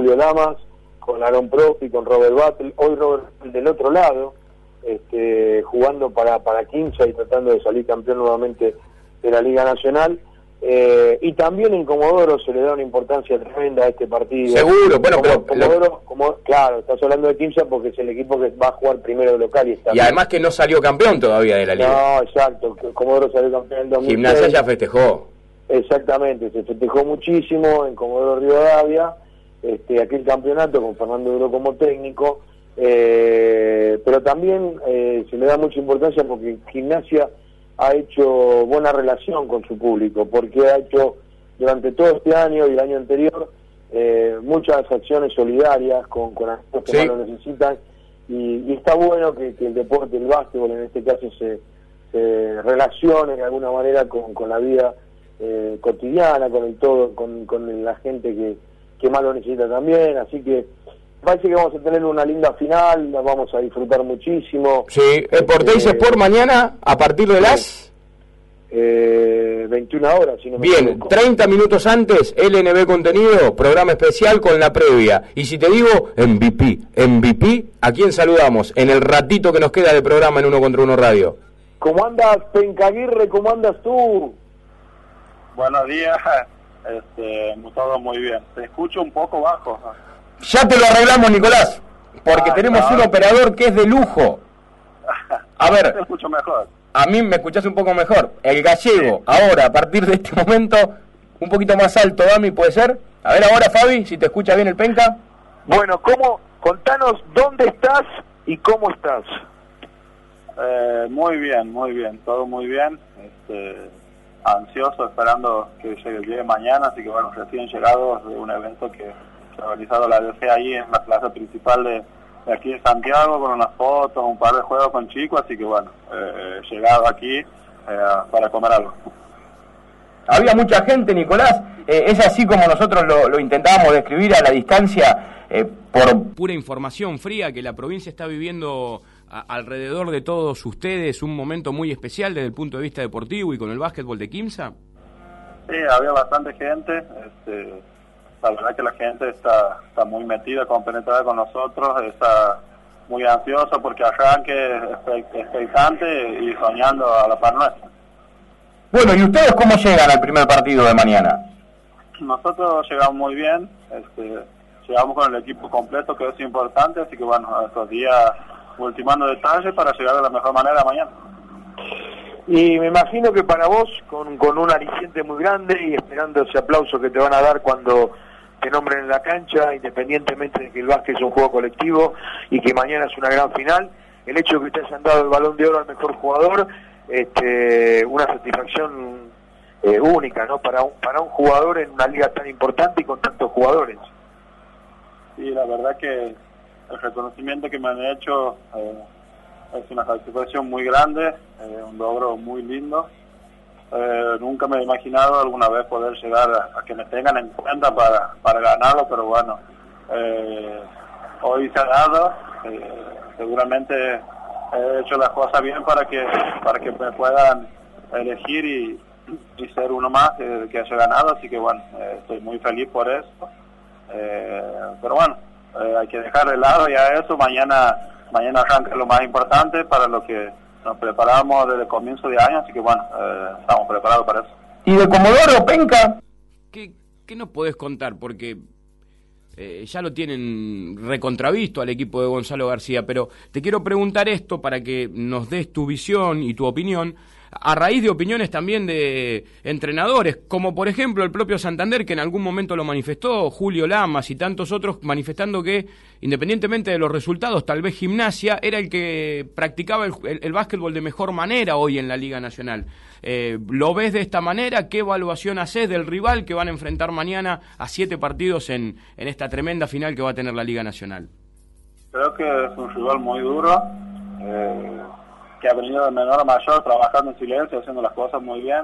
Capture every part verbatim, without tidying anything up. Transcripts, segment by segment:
Julio Lamas, con Aaron Profi, con Robert Battle, hoy Robert del otro lado, este, jugando para, para Quimsa y tratando de salir campeón nuevamente de la Liga Nacional. Eh, y también en Comodoro se le da una importancia tremenda a este partido. Seguro, bueno, como, pero... Comodoro, como, claro, estás hablando de Quimsa porque es el equipo que va a jugar primero de local. Y, está y además que no salió campeón todavía de la Liga. No, exacto, Comodoro salió campeón en dos mil seis. Gimnasia ya festejó. Exactamente, se festejó muchísimo en Comodoro Rivadavia, este, aquel campeonato con Fernando Duro como técnico, eh, pero también eh, se le da mucha importancia porque Gimnasia ha hecho buena relación con su público, porque ha hecho durante todo este año y el año anterior eh, muchas acciones solidarias con, con aquellos que sí. más lo necesitan, y, y está bueno que, que el deporte, el básquetbol en este caso, se, se relacione de alguna manera con, con la vida eh, cotidiana, con el todo, con, con la gente que, que más lo necesita también, así que parece que vamos a tener una linda final, la vamos a disfrutar muchísimo. Sí, el Porteis eh, por mañana a partir de las eh, veintiuna horas, si no me Bien, equivoco. treinta minutos antes, L N B Contenido, programa especial con la previa. Y si te digo M V P, M V P, ¿a quién saludamos en el ratito que nos queda de programa en Uno Contra Uno Radio? ¿Cómo andas, Pencaguirre? ¿Cómo andas tú? Buenos días, este, todo muy bien. Te escucho un poco bajo. Ya te lo arreglamos, Nicolás, porque ah, tenemos no. un operador que es de lujo. A ver, te escucho mejor. A mí me escuchás un poco mejor. El gallego, sí. Ahora, a partir de este momento, un poquito más alto, Dami, ¿puede ser? A ver ahora, Fabi, si te escucha bien el penca. Bueno, ¿cómo? Contanos dónde estás y cómo estás. Eh, muy bien, muy bien, todo muy bien. Este, ansioso, esperando que llegue, llegue mañana, así que bueno, recién llegados de un evento que se ha realizado la D C ahí en la plaza principal de, de aquí de Santiago, con unas fotos, un par de juegos con chicos, así que bueno, eh, llegado aquí eh, para comer algo. Había mucha gente, Nicolás, eh, es así como nosotros lo, lo intentábamos describir a la distancia, eh, por pura información fría, que la provincia está viviendo a, alrededor de todos ustedes un momento muy especial desde el punto de vista deportivo y con el básquetbol de Quimsa. Sí, había bastante gente, este, la verdad que la gente está, está muy metida, compenetrada con nosotros, está muy ansiosa porque arranque expectante y soñando a la par nuestra. Bueno, ¿y ustedes cómo llegan al primer partido de mañana? Nosotros llegamos muy bien, este, llegamos con el equipo completo, que es importante, así que bueno, estos días ultimando detalles para llegar de la mejor manera mañana. Y me imagino que para vos, con, con un aliciente muy grande y esperando ese aplauso que te van a dar cuando te nombren en la cancha, independientemente de que el básquet es un juego colectivo y que mañana es una gran final, el hecho de que te hayan dado el Balón de Oro al mejor jugador, este, una satisfacción eh, única, ¿no? Para un, para un jugador en una liga tan importante y con tantos jugadores. Sí, la verdad que el reconocimiento que me han hecho eh, es una satisfacción muy grande, eh, un logro muy lindo. Eh, nunca me he imaginado alguna vez poder llegar a, a que me tengan en cuenta para, para ganarlo, pero bueno, eh, hoy se ha dado, eh, seguramente he hecho las cosas bien para que para que me puedan elegir y, y ser uno más que, que haya ganado, así que bueno, eh, estoy muy feliz por eso, eh, pero bueno, eh, hay que dejar de lado ya eso, mañana mañana arranca lo más importante para lo que nos preparamos desde el comienzo de año, así que bueno, eh, estamos preparados para eso. ¿Y de Comodoro, penca? ¿Qué, qué nos podés contar? Porque eh, ya lo tienen recontravisto al equipo de Gonzalo García, pero te quiero preguntar esto para que nos des tu visión y tu opinión, a raíz de opiniones también de entrenadores, como por ejemplo el propio Santander, que en algún momento lo manifestó, Julio Lamas y tantos otros, manifestando que, independientemente de los resultados, tal vez Gimnasia era el que practicaba el, el, el básquetbol de mejor manera hoy en la Liga Nacional. Eh, ¿Lo ves de esta manera? ¿Qué evaluación haces del rival que van a enfrentar mañana a siete partidos en, en esta tremenda final que va a tener la Liga Nacional? Creo que es un rival muy duro, eh... que ha venido de menor a mayor, trabajando en silencio, haciendo las cosas muy bien.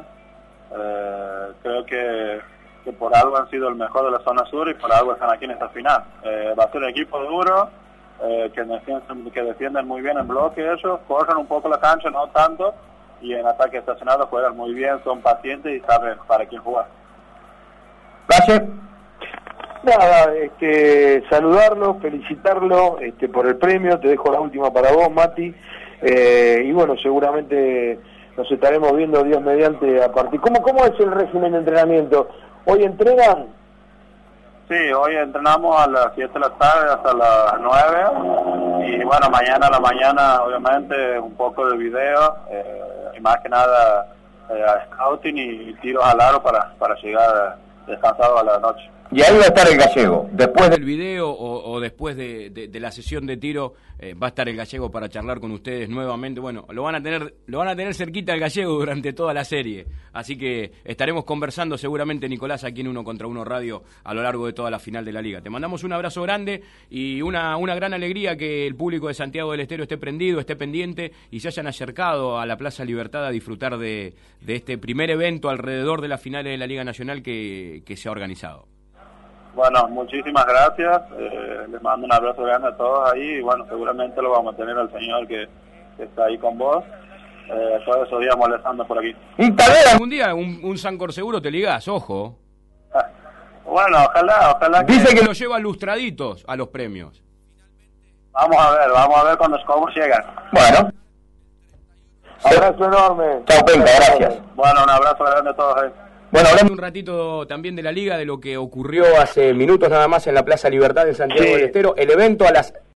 Eh, creo que, que por algo han sido el mejor de la zona sur y por algo están aquí en esta final. Eh, va a ser un equipo duro, eh, que, defienden, que defienden muy bien en bloque ellos, corren un poco la cancha, no tanto, y en ataque estacionado juegan muy bien, son pacientes y saben para quién jugar. Gracias. Nada, este, saludarlo, felicitarlo este, por el premio, te dejo la última para vos, Mati, eh, y bueno, seguramente nos estaremos viendo Dios mediante a partir. ¿Cómo, cómo es el régimen de entrenamiento? ¿Hoy entrenan? Sí, hoy entrenamos a las siete de la tarde hasta las nueve, y bueno, mañana a la mañana obviamente un poco de video, eh, y más que nada eh, a scouting y, y tiros al aro para, para llegar descansado a la noche. Y ahí va a estar el gallego. Después del video o, o después de, de, de la sesión de tiro, eh, va a estar el gallego para charlar con ustedes nuevamente. Bueno, lo van a tener lo van a tener cerquita el gallego durante toda la serie. Así que estaremos conversando seguramente, Nicolás, aquí en Uno Contra Uno Radio a lo largo de toda la final de la Liga. Te mandamos un abrazo grande y una, una gran alegría que el público de Santiago del Estero esté prendido, esté pendiente y se hayan acercado a la Plaza Libertad a disfrutar de, de este primer evento alrededor de las finales de la Liga Nacional que, que se ha organizado. Bueno, muchísimas gracias, eh, les mando un abrazo grande a todos ahí y bueno, seguramente lo vamos a tener al señor que, que está ahí con vos, eh, todos esos días molestando por aquí. Y tal vez algún día un, un Sancor seguro te ligás, ojo. Ah, bueno, ojalá, ojalá que... Dice que lo lleva lustraditos a los premios. Vamos a ver, vamos a ver cuando, cómo llegan. Bueno. Abrazo enorme. Chao, Penca, gracias. Bueno, un abrazo grande a todos ahí. Bueno, hablando un ratito también de la Liga, de lo que ocurrió hace minutos nada más en la Plaza Libertad de Santiago Sí. del Estero, el evento a las